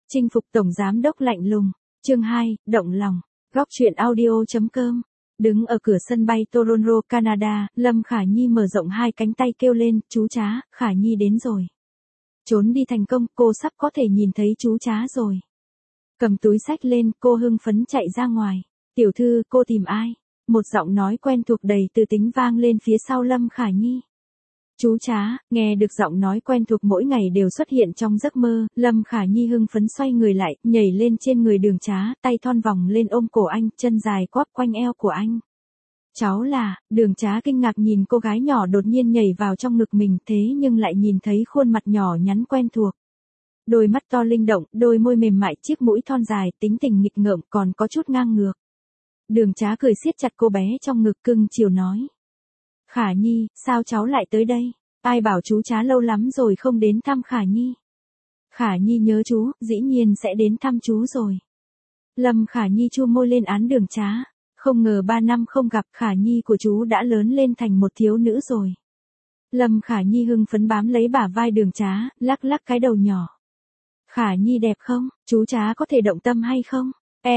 Chinh phục tổng giám đốc lạnh lùng. Chương 2, động lòng. Góc truyện audio.com. Đứng ở cửa sân bay Toronto, Canada, Lâm Khả Nhi mở rộng hai cánh tay kêu lên, chú chá, Khả Nhi đến rồi. Trốn đi thành công, cô sắp có thể nhìn thấy chú chá rồi. Cầm túi xách lên, cô hưng phấn chạy ra ngoài. Tiểu thư, cô tìm ai? Một giọng nói quen thuộc đầy từ tính vang lên phía sau Lâm Khả Nhi. Chú chá, nghe được giọng nói quen thuộc mỗi ngày đều xuất hiện trong giấc mơ, Lâm Khả Nhi hưng phấn xoay người lại, nhảy lên trên người Đường Trá, tay thon vòng lên ôm cổ anh, chân dài quắp quanh eo của anh. Cháu là, Đường Trá kinh ngạc nhìn cô gái nhỏ đột nhiên nhảy vào trong ngực mình thế nhưng lại nhìn thấy khuôn mặt nhỏ nhắn quen thuộc. Đôi mắt to linh động, đôi môi mềm mại, chiếc mũi thon dài, tính tình nghịch ngợm còn có chút ngang ngược. Đường Trá cười siết chặt cô bé trong ngực cưng chiều nói. Khả Nhi, sao cháu lại tới đây? Ai bảo chú chá lâu lắm rồi không đến thăm Khả Nhi? Khả Nhi nhớ chú, dĩ nhiên sẽ đến thăm chú rồi. Lâm Khả Nhi chu môi lên án Đường Trá. Không ngờ 3 năm không gặp Khả Nhi của chú đã lớn lên thành một thiếu nữ rồi. Lâm Khả Nhi hưng phấn bám lấy bả vai Đường Trá, lắc lắc cái đầu nhỏ. Khả Nhi đẹp không? Chú chá có thể động tâm hay không?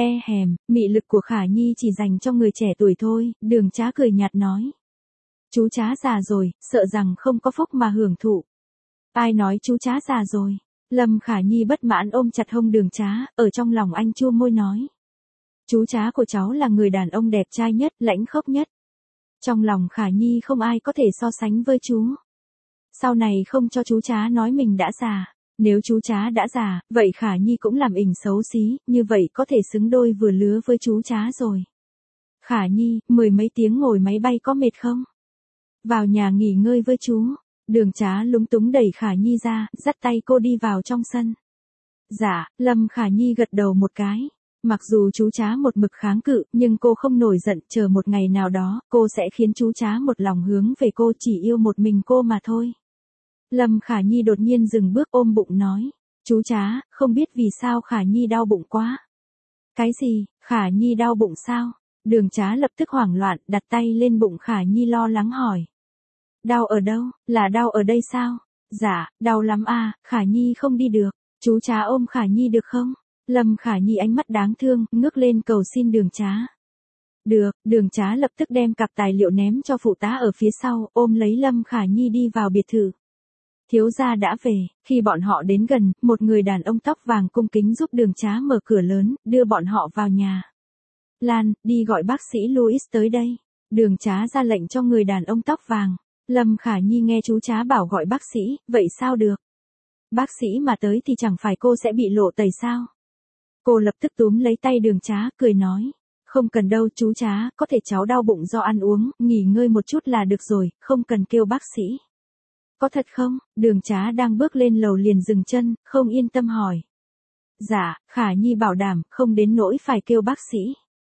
Mị lực của Khả Nhi chỉ dành cho người trẻ tuổi thôi, Đường Trá cười nhạt nói. Chú chá già rồi, sợ rằng không có phúc mà hưởng thụ. Ai nói chú chá già rồi? Lâm Khả Nhi bất mãn ôm chặt hông Đường Trá, ở trong lòng anh chua môi nói. Chú chá của cháu là người đàn ông đẹp trai nhất, lãnh khốc nhất. Trong lòng Khả Nhi không ai có thể so sánh với chú. Sau này không cho chú chá nói mình đã già. Nếu chú chá đã già, vậy Khả Nhi cũng làm ỉnh xấu xí, như vậy có thể xứng đôi vừa lứa với chú chá rồi. Khả Nhi, 10 mấy tiếng ngồi máy bay có mệt không? Vào nhà nghỉ ngơi với chú. Đường Trá lúng túng đẩy Khả Nhi ra, dắt tay cô đi vào trong sân. Dạ, Lâm Khả Nhi gật đầu một cái. Mặc dù chú chá một mực kháng cự, nhưng cô không nổi giận, chờ một ngày nào đó, cô sẽ khiến chú chá một lòng hướng về cô, chỉ yêu một mình cô mà thôi. Lâm Khả Nhi đột nhiên dừng bước ôm bụng nói. Chú chá, không biết vì sao Khả Nhi đau bụng quá. Cái gì, Khả Nhi đau bụng sao? Đường Trá lập tức hoảng loạn, đặt tay lên bụng Khả Nhi lo lắng hỏi. Đau ở đâu, là đau ở đây sao? Dạ, đau lắm à, Khả Nhi không đi được. Chú chá ôm Khả Nhi được không? Lâm Khả Nhi ánh mắt đáng thương, ngước lên cầu xin Đường Trá. Được, Đường Trá lập tức đem cặp tài liệu ném cho phụ tá ở phía sau, ôm lấy Lâm Khả Nhi đi vào biệt thự. Thiếu gia đã về, khi bọn họ đến gần, một người đàn ông tóc vàng cung kính giúp Đường Trá mở cửa lớn, đưa bọn họ vào nhà. Lan, đi gọi bác sĩ Louis tới đây. Đường Trá ra lệnh cho người đàn ông tóc vàng. Lâm Khả Nhi nghe chú Trá bảo gọi bác sĩ, vậy sao được? Bác sĩ mà tới thì chẳng phải cô sẽ bị lộ tẩy sao? Cô lập tức túm lấy tay Đường Trá, cười nói. Không cần đâu chú Trá, có thể cháu đau bụng do ăn uống, nghỉ ngơi một chút là được rồi, không cần kêu bác sĩ. Có thật không? Đường Trá đang bước lên lầu liền dừng chân, không yên tâm hỏi. Dạ, Khả Nhi bảo đảm, không đến nỗi phải kêu bác sĩ.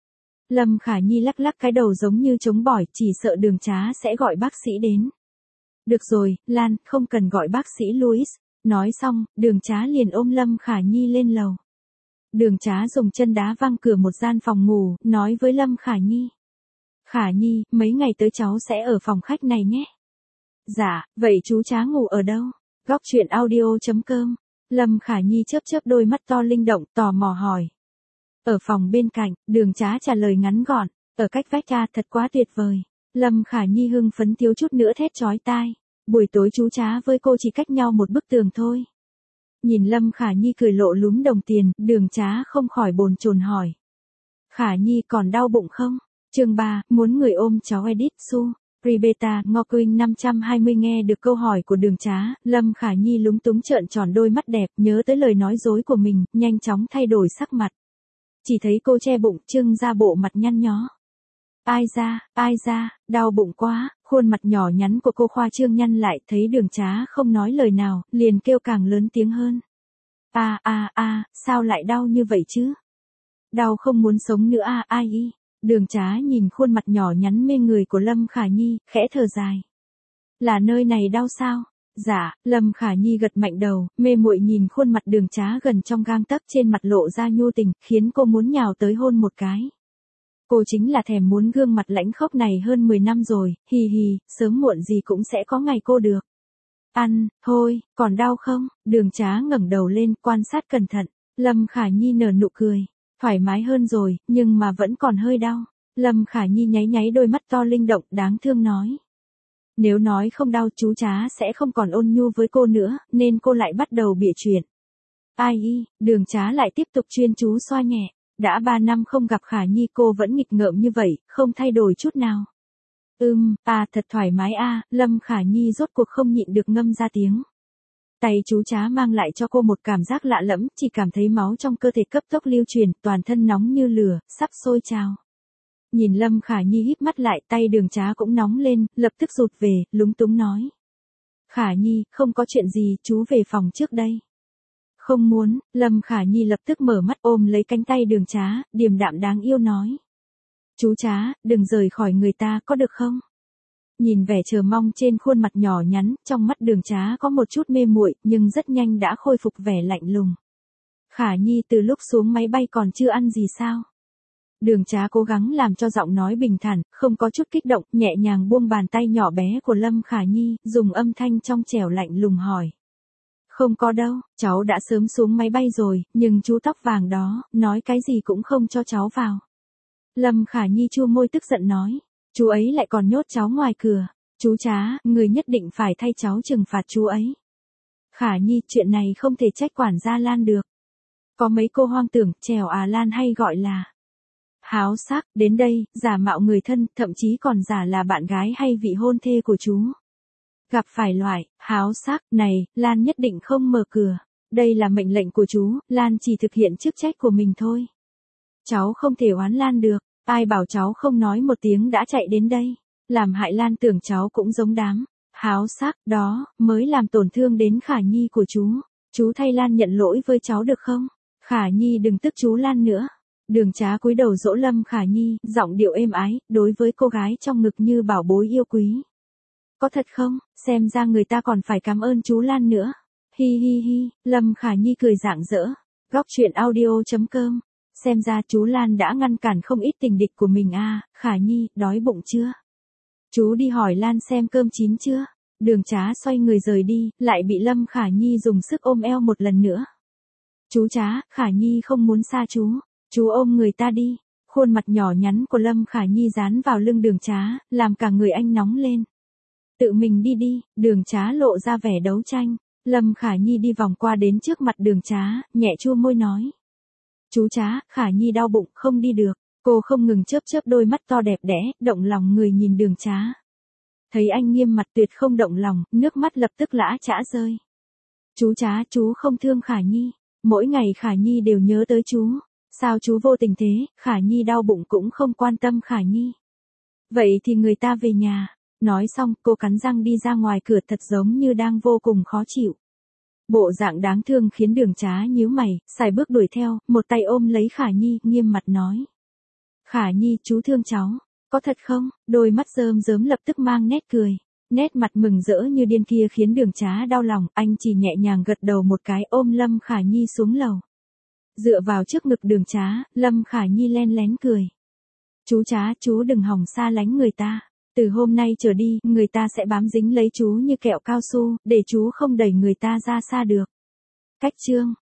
Lâm Khả Nhi lắc lắc cái đầu giống như trống bỏi, chỉ sợ Đường Trá sẽ gọi bác sĩ đến. Được rồi, Lan, không cần gọi bác sĩ Louis. Nói xong, Đường Trá liền ôm Lâm Khả Nhi lên lầu. Đường Trá dùng chân đá văng cửa một gian phòng ngủ, nói với Lâm Khả Nhi. Khả Nhi, mấy ngày tới cháu sẽ ở phòng khách này nhé. Dạ, vậy chú chá ngủ ở đâu? Góc truyện audio.com. Lâm Khả Nhi chớp chớp đôi mắt to linh động, tò mò hỏi. Ở phòng bên cạnh, Đường Trá trả lời ngắn gọn, ở cách vách cha thật quá tuyệt vời. Lâm Khả Nhi hưng phấn thiếu chút nữa thét chói tai. Buổi tối chú chá với cô chỉ cách nhau một bức tường thôi. Nhìn Lâm Khả Nhi cười lộ lúm đồng tiền, Đường Trá không khỏi bồn chồn hỏi. Khả Nhi còn đau bụng không? Chương 3, muốn người ôm cháu Edith Su. Rebecca, Ngọc 520 nghe được câu hỏi của Đường Trá, Lâm Khả Nhi lúng túng trợn tròn đôi mắt đẹp, nhớ tới lời nói dối của mình, nhanh chóng thay đổi sắc mặt. Chỉ thấy cô che bụng, trưng ra bộ mặt nhăn nhó. Ai ra, đau bụng quá, khuôn mặt nhỏ nhắn của cô khoa trương nhăn lại, thấy Đường Trá không nói lời nào, liền kêu càng lớn tiếng hơn. Sao lại đau như vậy chứ? Đau không muốn sống nữa ai y. Đường Trá nhìn khuôn mặt nhỏ nhắn mê người của Lâm Khả Nhi, khẽ thở dài. Là nơi này đau sao? Dạ, Lâm Khả Nhi gật mạnh đầu, mê muội nhìn khuôn mặt Đường Trá gần trong gang tấc trên mặt lộ ra nhu tình, khiến cô muốn nhào tới hôn một cái. Cô chính là thèm muốn gương mặt lãnh khốc này hơn 10 năm rồi, sớm muộn gì cũng sẽ có ngày cô được. Thôi, còn đau không? Đường Trá ngẩng đầu lên, quan sát cẩn thận. Lâm Khả Nhi nở nụ cười. Thoải mái hơn rồi, nhưng mà vẫn còn hơi đau. Lâm Khả Nhi nháy nháy đôi mắt to linh động đáng thương nói. Nếu nói không đau chú chá sẽ không còn ôn nhu với cô nữa, nên cô lại bắt đầu bịa chuyện. Ai y, Đường Trá lại tiếp tục chuyên chú xoa nhẹ. Đã 3 năm không gặp Khả Nhi cô vẫn nghịch ngợm như vậy, không thay đổi chút nào. Thật thoải mái Lâm Khả Nhi rốt cuộc không nhịn được ngâm ra tiếng. Tay chú chá mang lại cho cô một cảm giác lạ lẫm, chỉ cảm thấy máu trong cơ thể cấp tốc lưu truyền, toàn thân nóng như lửa, sắp sôi trào. Nhìn Lâm Khả Nhi híp mắt lại, tay Đường Trá cũng nóng lên, lập tức rụt về, lúng túng nói. Khả Nhi, không có chuyện gì, chú về phòng trước đây. Không muốn, Lâm Khả Nhi lập tức mở mắt ôm lấy cánh tay Đường Trá, điềm đạm đáng yêu nói. Chú Trá, đừng rời khỏi người ta có được không? Nhìn vẻ chờ mong trên khuôn mặt nhỏ nhắn, trong mắt Đường Trá có một chút mê muội, nhưng rất nhanh đã khôi phục vẻ lạnh lùng. Khả Nhi từ lúc xuống máy bay còn chưa ăn gì sao? Đường Trá cố gắng làm cho giọng nói bình thản, không có chút kích động, nhẹ nhàng buông bàn tay nhỏ bé của Lâm Khả Nhi, dùng âm thanh trong trẻo lạnh lùng hỏi. Không có đâu, cháu đã sớm xuống máy bay rồi, nhưng chú tóc vàng đó, nói cái gì cũng không cho cháu vào. Lâm Khả Nhi chua môi tức giận nói, chú ấy lại còn nhốt cháu ngoài cửa. Chú Trá, người nhất định phải thay cháu trừng phạt chú ấy. Khả Nhi, chuyện này không thể trách quản gia Lan được. Có mấy cô hoang tưởng, trèo Lan hay gọi là háo sắc, đến đây, giả mạo người thân, thậm chí còn giả là bạn gái hay vị hôn thê của chú. Gặp phải loại háo sắc này, Lan nhất định không mở cửa. Đây là mệnh lệnh của chú, Lan chỉ thực hiện chức trách của mình thôi. Cháu không thể oán Lan được, ai bảo cháu không nói một tiếng đã chạy đến đây. Làm hại Lan tưởng cháu cũng giống đám háo sắc đó, mới làm tổn thương đến Khả Nhi của chú. Chú thay Lan nhận lỗi với cháu được không? Khả Nhi đừng tức chú Lan nữa. Đường Trá cúi đầu dỗ Lâm Khả Nhi, giọng điệu êm ái, đối với cô gái trong ngực như bảo bối yêu quý. Có thật không, xem ra người ta còn phải cảm ơn chú Lan nữa. Hi hi hi, Lâm Khả Nhi cười rạng rỡ. Góc truyện audio.com. Xem ra chú Lan đã ngăn cản không ít tình địch của mình Khả Nhi, đói bụng chưa? Chú đi hỏi Lan xem cơm chín chưa? Đường Trá xoay người rời đi, lại bị Lâm Khả Nhi dùng sức ôm eo một lần nữa. Chú Trá, Khả Nhi không muốn xa chú ôm người ta đi. Khuôn mặt nhỏ nhắn của Lâm Khả Nhi dán vào lưng Đường Trá, làm cả người anh nóng lên. Tự mình đi đi, Đường Trá lộ ra vẻ đấu tranh. Lâm Khả Nhi đi vòng qua đến trước mặt Đường Trá, nhẹ chua môi nói. Chú Trá, Khả Nhi đau bụng, không đi được. Cô không ngừng chớp chớp đôi mắt to đẹp đẽ, động lòng người nhìn Đường Trá. Thấy anh nghiêm mặt tuyệt không động lòng, nước mắt lập tức lã chã rơi. Chú Trá, chú không thương Khả Nhi. Mỗi ngày Khả Nhi đều nhớ tới chú. Sao chú vô tình thế, Khả Nhi đau bụng cũng không quan tâm Khả Nhi. Vậy thì người ta về nhà. Nói xong, cô cắn răng đi ra ngoài cửa thật giống như đang vô cùng khó chịu. Bộ dạng đáng thương khiến Đường Trá nhíu mày, xài bước đuổi theo, một tay ôm lấy Khả Nhi, nghiêm mặt nói. Khả Nhi, chú thương cháu. Có thật không? Đôi mắt rơm rớm lập tức mang nét cười. Nét mặt mừng rỡ như điên kia khiến Đường Trá đau lòng, anh chỉ nhẹ nhàng gật đầu một cái ôm Lâm Khả Nhi xuống lầu. Dựa vào trước ngực Đường Trá, Lâm Khả Nhi len lén cười. Chú Trá, chú đừng hòng xa lánh người ta. Từ hôm nay trở đi, người ta sẽ bám dính lấy chú như kẹo cao su, để chú không đẩy người ta ra xa được. Cách chương